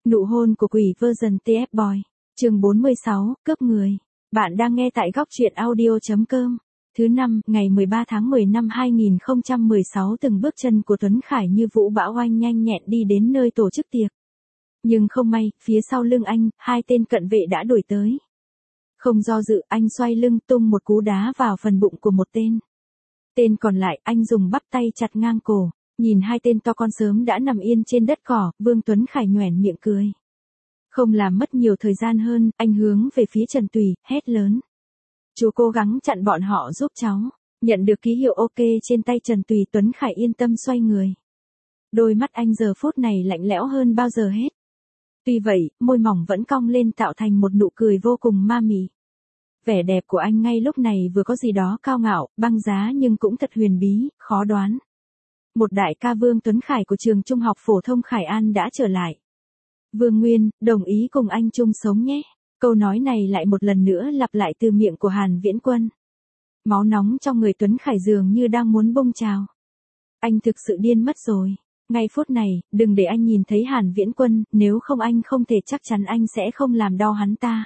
Nụ hôn của quỷ version TF Boy. Chương 46, cướp người. Bạn đang nghe tại góc truyện audio.com. Thứ năm, ngày 13 tháng 10 năm 2016, từng bước chân của Tuấn Khải như vũ bão oanh nhanh nhẹn đi đến nơi tổ chức tiệc. Nhưng không may, phía sau lưng anh, hai tên cận vệ đã đuổi tới. Không do dự, anh xoay lưng tung một cú đá vào phần bụng của một tên. Tên còn lại, anh dùng bắp tay chặt ngang cổ. Nhìn hai tên to con sớm đã nằm yên trên đất cỏ, Vương Tuấn Khải nhoẻn miệng cười. Không làm mất nhiều thời gian hơn, anh hướng về phía Trần Tùy, hét lớn. Chú cố gắng chặn bọn họ giúp cháu. Nhận được ký hiệu OK trên tay Trần Tùy, Tuấn Khải yên tâm xoay người. Đôi mắt anh giờ phút này lạnh lẽo hơn bao giờ hết. Tuy vậy, môi mỏng vẫn cong lên tạo thành một nụ cười vô cùng ma mị. Vẻ đẹp của anh ngay lúc này vừa có gì đó cao ngạo, băng giá nhưng cũng thật huyền bí, khó đoán. Một đại ca Vương Tuấn Khải của trường trung học phổ thông Khải An đã trở lại. Vương Nguyên, đồng ý cùng anh chung sống nhé. Câu nói này lại một lần nữa lặp lại từ miệng của Hàn Viễn Quân. Máu nóng trong người Tuấn Khải dường như đang muốn bung trào. Anh thực sự điên mất rồi. Ngay phút này, đừng để anh nhìn thấy Hàn Viễn Quân, nếu không anh không thể chắc chắn anh sẽ không làm đau hắn ta.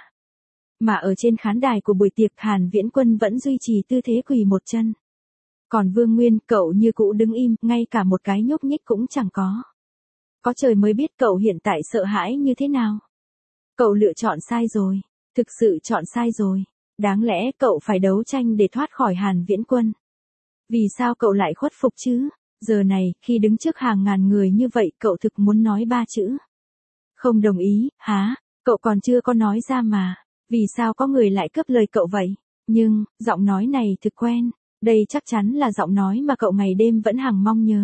Mà ở trên khán đài của buổi tiệc, Hàn Viễn Quân vẫn duy trì tư thế quỳ một chân. Còn Vương Nguyên, cậu như cũ đứng im, ngay cả một cái nhúc nhích cũng chẳng có. Có trời mới biết cậu hiện tại sợ hãi như thế nào. Cậu lựa chọn sai rồi. Thực sự chọn sai rồi. Đáng lẽ cậu phải đấu tranh để thoát khỏi Hàn Viễn Quân. Vì sao cậu lại khuất phục chứ? Giờ này, khi đứng trước hàng ngàn người như vậy, cậu thực muốn nói ba chữ. Không đồng ý, hả? Cậu còn chưa có nói ra mà. Vì sao có người lại cướp lời cậu vậy? Nhưng, giọng nói này thực quen. Đây chắc chắn là giọng nói mà cậu ngày đêm vẫn hằng mong nhớ.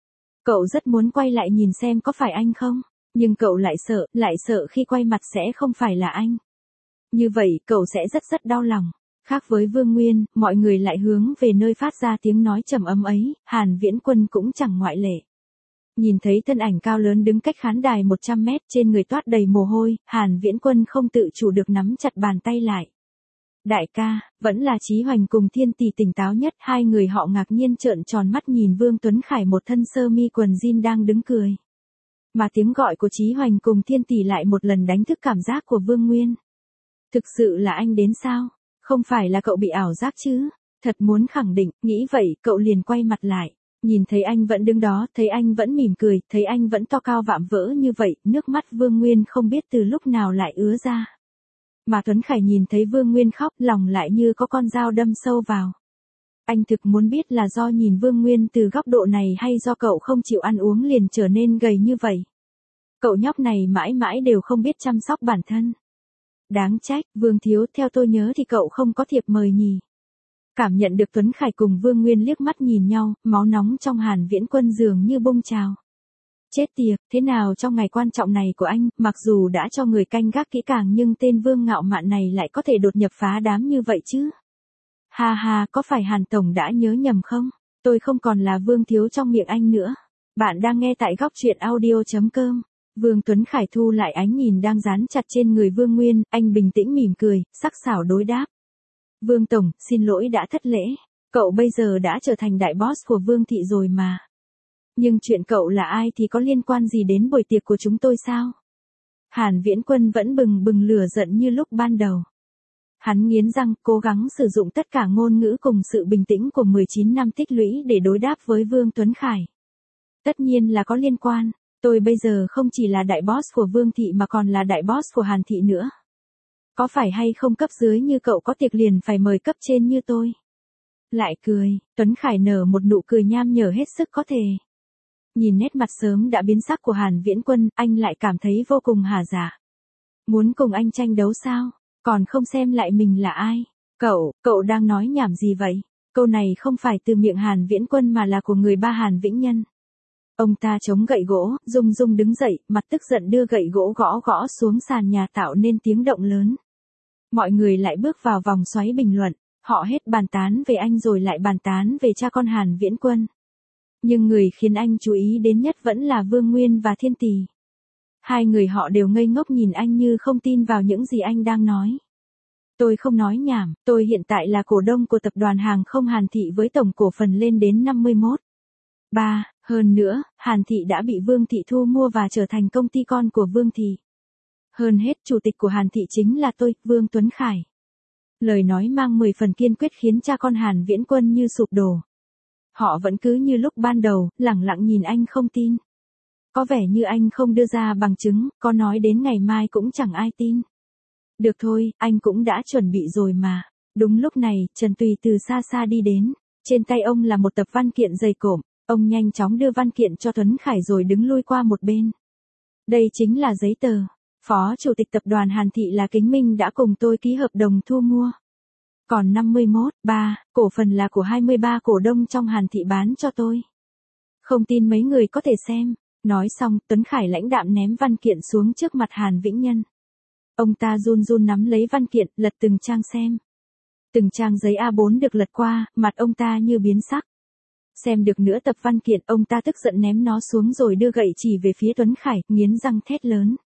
Cậu rất muốn quay lại nhìn xem có phải anh không, nhưng cậu lại sợ khi quay mặt sẽ không phải là anh. Như vậy, cậu sẽ rất đau lòng. Khác với Vương Nguyên, mọi người lại hướng về nơi phát ra tiếng nói trầm ấm ấy, Hàn Viễn Quân cũng chẳng ngoại lệ. Nhìn thấy thân ảnh cao lớn đứng cách khán đài 100 mét, trên người toát đầy mồ hôi, Hàn Viễn Quân không tự chủ được nắm chặt bàn tay lại. Đại ca, vẫn là Chí Hoành cùng Thiên Tỷ tỉnh táo nhất, hai người họ ngạc nhiên trợn tròn mắt nhìn Vương Tuấn Khải một thân sơ mi quần jean đang đứng cười. Mà tiếng gọi của Chí Hoành cùng Thiên Tỷ lại một lần đánh thức cảm giác của Vương Nguyên. Thực sự là anh đến sao? Không phải là cậu bị ảo giác chứ? Thật muốn khẳng định, nghĩ vậy, cậu liền quay mặt lại. Nhìn thấy anh vẫn đứng đó, thấy anh vẫn mỉm cười, thấy anh vẫn to cao vạm vỡ như vậy, nước mắt Vương Nguyên không biết từ lúc nào lại ứa ra. Mà Tuấn Khải nhìn thấy Vương Nguyên khóc, lòng lại như có con dao đâm sâu vào. Anh thực muốn biết là do nhìn Vương Nguyên từ góc độ này hay do cậu không chịu ăn uống liền trở nên gầy như vậy. Cậu nhóc này mãi mãi đều không biết chăm sóc bản thân. Đáng trách, Vương thiếu, theo tôi nhớ thì cậu không có thiệp mời nhỉ. Cảm nhận được Tuấn Khải cùng Vương Nguyên liếc mắt nhìn nhau, máu nóng trong Hàn Viễn Quân dường như bung trào. Chết tiệt, thế nào trong ngày quan trọng này của anh, mặc dù đã cho người canh gác kỹ càng nhưng tên Vương ngạo mạn này lại có thể đột nhập phá đám như vậy chứ? Ha ha, có phải Hàn Tổng đã nhớ nhầm không? Tôi không còn là Vương thiếu trong miệng anh nữa. Bạn đang nghe tại góc truyện audio.com. Vương Tuấn Khải thu lại ánh nhìn đang dán chặt trên người Vương Nguyên, anh bình tĩnh mỉm cười, sắc sảo đối đáp. Vương Tổng, xin lỗi đã thất lễ. Cậu bây giờ đã trở thành đại boss của Vương Thị rồi mà. Nhưng chuyện cậu là ai thì có liên quan gì đến buổi tiệc của chúng tôi sao? Hàn Viễn Quân vẫn bừng bừng lửa giận như lúc ban đầu. Hắn nghiến răng, cố gắng sử dụng tất cả ngôn ngữ cùng sự bình tĩnh của 19 năm tích lũy để đối đáp với Vương Tuấn Khải. Tất nhiên là có liên quan, tôi bây giờ không chỉ là đại boss của Vương Thị mà còn là đại boss của Hàn Thị nữa. Có phải hay không cấp dưới như cậu có tiệc liền phải mời cấp trên như tôi? Lại cười, Tuấn Khải nở một nụ cười nham nhở hết sức có thể. Nhìn nét mặt sớm đã biến sắc của Hàn Viễn Quân, anh lại cảm thấy vô cùng hả dạ. Muốn cùng anh tranh đấu sao? Còn không xem lại mình là ai? Cậu đang nói nhảm gì vậy? Câu này không phải từ miệng Hàn Viễn Quân mà là của người ba Hàn Vĩnh Nhân. Ông ta chống gậy gỗ, rung rung đứng dậy, mặt tức giận đưa gậy gỗ gõ xuống sàn nhà tạo nên tiếng động lớn. Mọi người lại bước vào vòng xoáy bình luận, họ hết bàn tán về anh rồi lại bàn tán về cha con Hàn Viễn Quân. Nhưng người khiến anh chú ý đến nhất vẫn là Vương Nguyên và Thiên Tỷ. Hai người họ đều ngây ngốc nhìn anh như không tin vào những gì anh đang nói. Tôi không nói nhảm, tôi hiện tại là cổ đông của tập đoàn hàng không Hàn Thị với tổng cổ phần lên đến 51.3. Hơn nữa, Hàn Thị đã bị Vương Thị thu mua và trở thành công ty con của Vương Thị. Hơn hết chủ tịch của Hàn Thị chính là tôi, Vương Tuấn Khải. Lời nói mang 10 phần kiên quyết khiến cha con Hàn Viễn Quân như sụp đổ. Họ vẫn cứ như lúc ban đầu, lẳng lặng nhìn anh không tin. Có vẻ như anh không đưa ra bằng chứng, có nói đến ngày mai cũng chẳng ai tin. Được thôi, anh cũng đã chuẩn bị rồi mà. Đúng lúc này, Trần Tùy từ xa xa đi đến. Trên tay ông là một tập văn kiện dày cộm. Ông nhanh chóng đưa văn kiện cho Tuấn Khải rồi đứng lui qua một bên. Đây chính là giấy tờ. Phó Chủ tịch Tập đoàn Hàn Thị là Kính Minh đã cùng tôi ký hợp đồng thu mua. Còn 51,3 cổ phần là của 23 cổ đông trong Hàn Thị bán cho tôi. Không tin mấy người có thể xem. Nói xong, Tuấn Khải lãnh đạm ném văn kiện xuống trước mặt Hàn Vĩnh Nhân. Ông ta run run nắm lấy văn kiện, lật từng trang xem. Từng trang giấy A4 được lật qua, mặt ông ta như biến sắc. Xem được nửa tập văn kiện, ông ta tức giận ném nó xuống rồi đưa gậy chỉ về phía Tuấn Khải, nghiến răng thét lớn.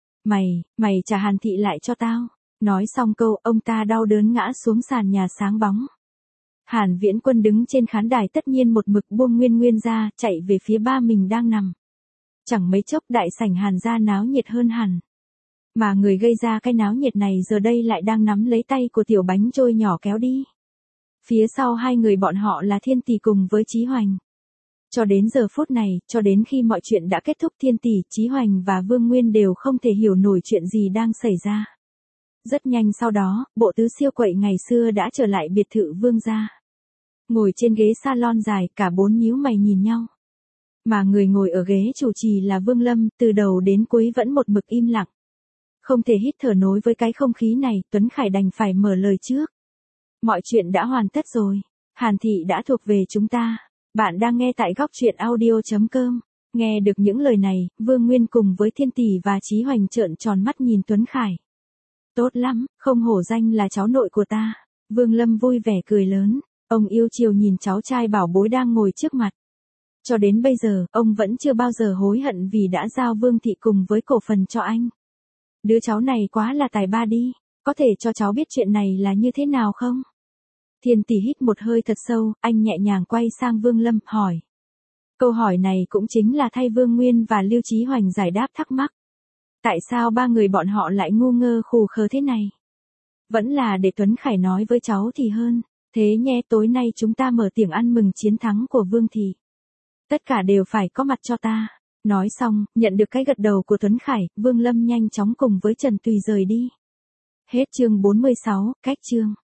Mày trả Hàn Thị lại cho tao. Nói xong câu, ông ta đau đớn ngã xuống sàn nhà sáng bóng. Hàn Viễn Quân đứng trên khán đài tất nhiên một mực buông Nguyên ra, chạy về phía ba mình đang nằm. Chẳng mấy chốc đại sảnh Hàn gia náo nhiệt hơn hẳn. Mà người gây ra cái náo nhiệt này giờ đây lại đang nắm lấy tay của tiểu bánh trôi nhỏ kéo đi. Phía sau hai người bọn họ là Thiên Tỷ cùng với Chí Hoành. Cho đến giờ phút này, cho đến khi mọi chuyện đã kết thúc, Thiên Tỷ, Chí Hoành và Vương Nguyên đều không thể hiểu nổi chuyện gì đang xảy ra. Rất nhanh sau đó, bộ tứ siêu quậy ngày xưa đã trở lại biệt thự Vương gia. Ngồi trên ghế salon dài, cả bốn nhíu mày nhìn nhau. Mà người ngồi ở ghế chủ trì là Vương Lâm, từ đầu đến cuối vẫn một mực im lặng. Không thể hít thở nối với cái không khí này, Tuấn Khải đành phải mở lời trước. Mọi chuyện đã hoàn tất rồi. Hàn Thị đã thuộc về chúng ta. Bạn đang nghe tại góc truyện audio.com. Nghe được những lời này, Vương Nguyên cùng với Thiên Tỷ và Chí Hoành trợn tròn mắt nhìn Tuấn Khải. Tốt lắm, không hổ danh là cháu nội của ta. Vương Lâm vui vẻ cười lớn. Ông yêu chiều nhìn cháu trai bảo bối đang ngồi trước mặt. Cho đến bây giờ, ông vẫn chưa bao giờ hối hận vì đã giao Vương Thị cùng với cổ phần cho anh. Đứa cháu này quá là tài ba đi, có thể cho cháu biết chuyện này là như thế nào không? Thiên Tỷ hít một hơi thật sâu, anh nhẹ nhàng quay sang Vương Lâm, hỏi. Câu hỏi này cũng chính là thay Vương Nguyên và Lưu Chí Hoành giải đáp thắc mắc. Tại sao ba người bọn họ lại ngu ngơ khù khờ thế này? Vẫn là để Tuấn Khải nói với cháu thì hơn. Thế nhé, tối nay chúng ta mở tiệc ăn mừng chiến thắng của Vương Thị. Tất cả đều phải có mặt cho ta. Nói xong, nhận được cái gật đầu của Tuấn Khải, Vương Lâm nhanh chóng cùng với Trần Tùy rời đi. Hết chương 46, cách chương.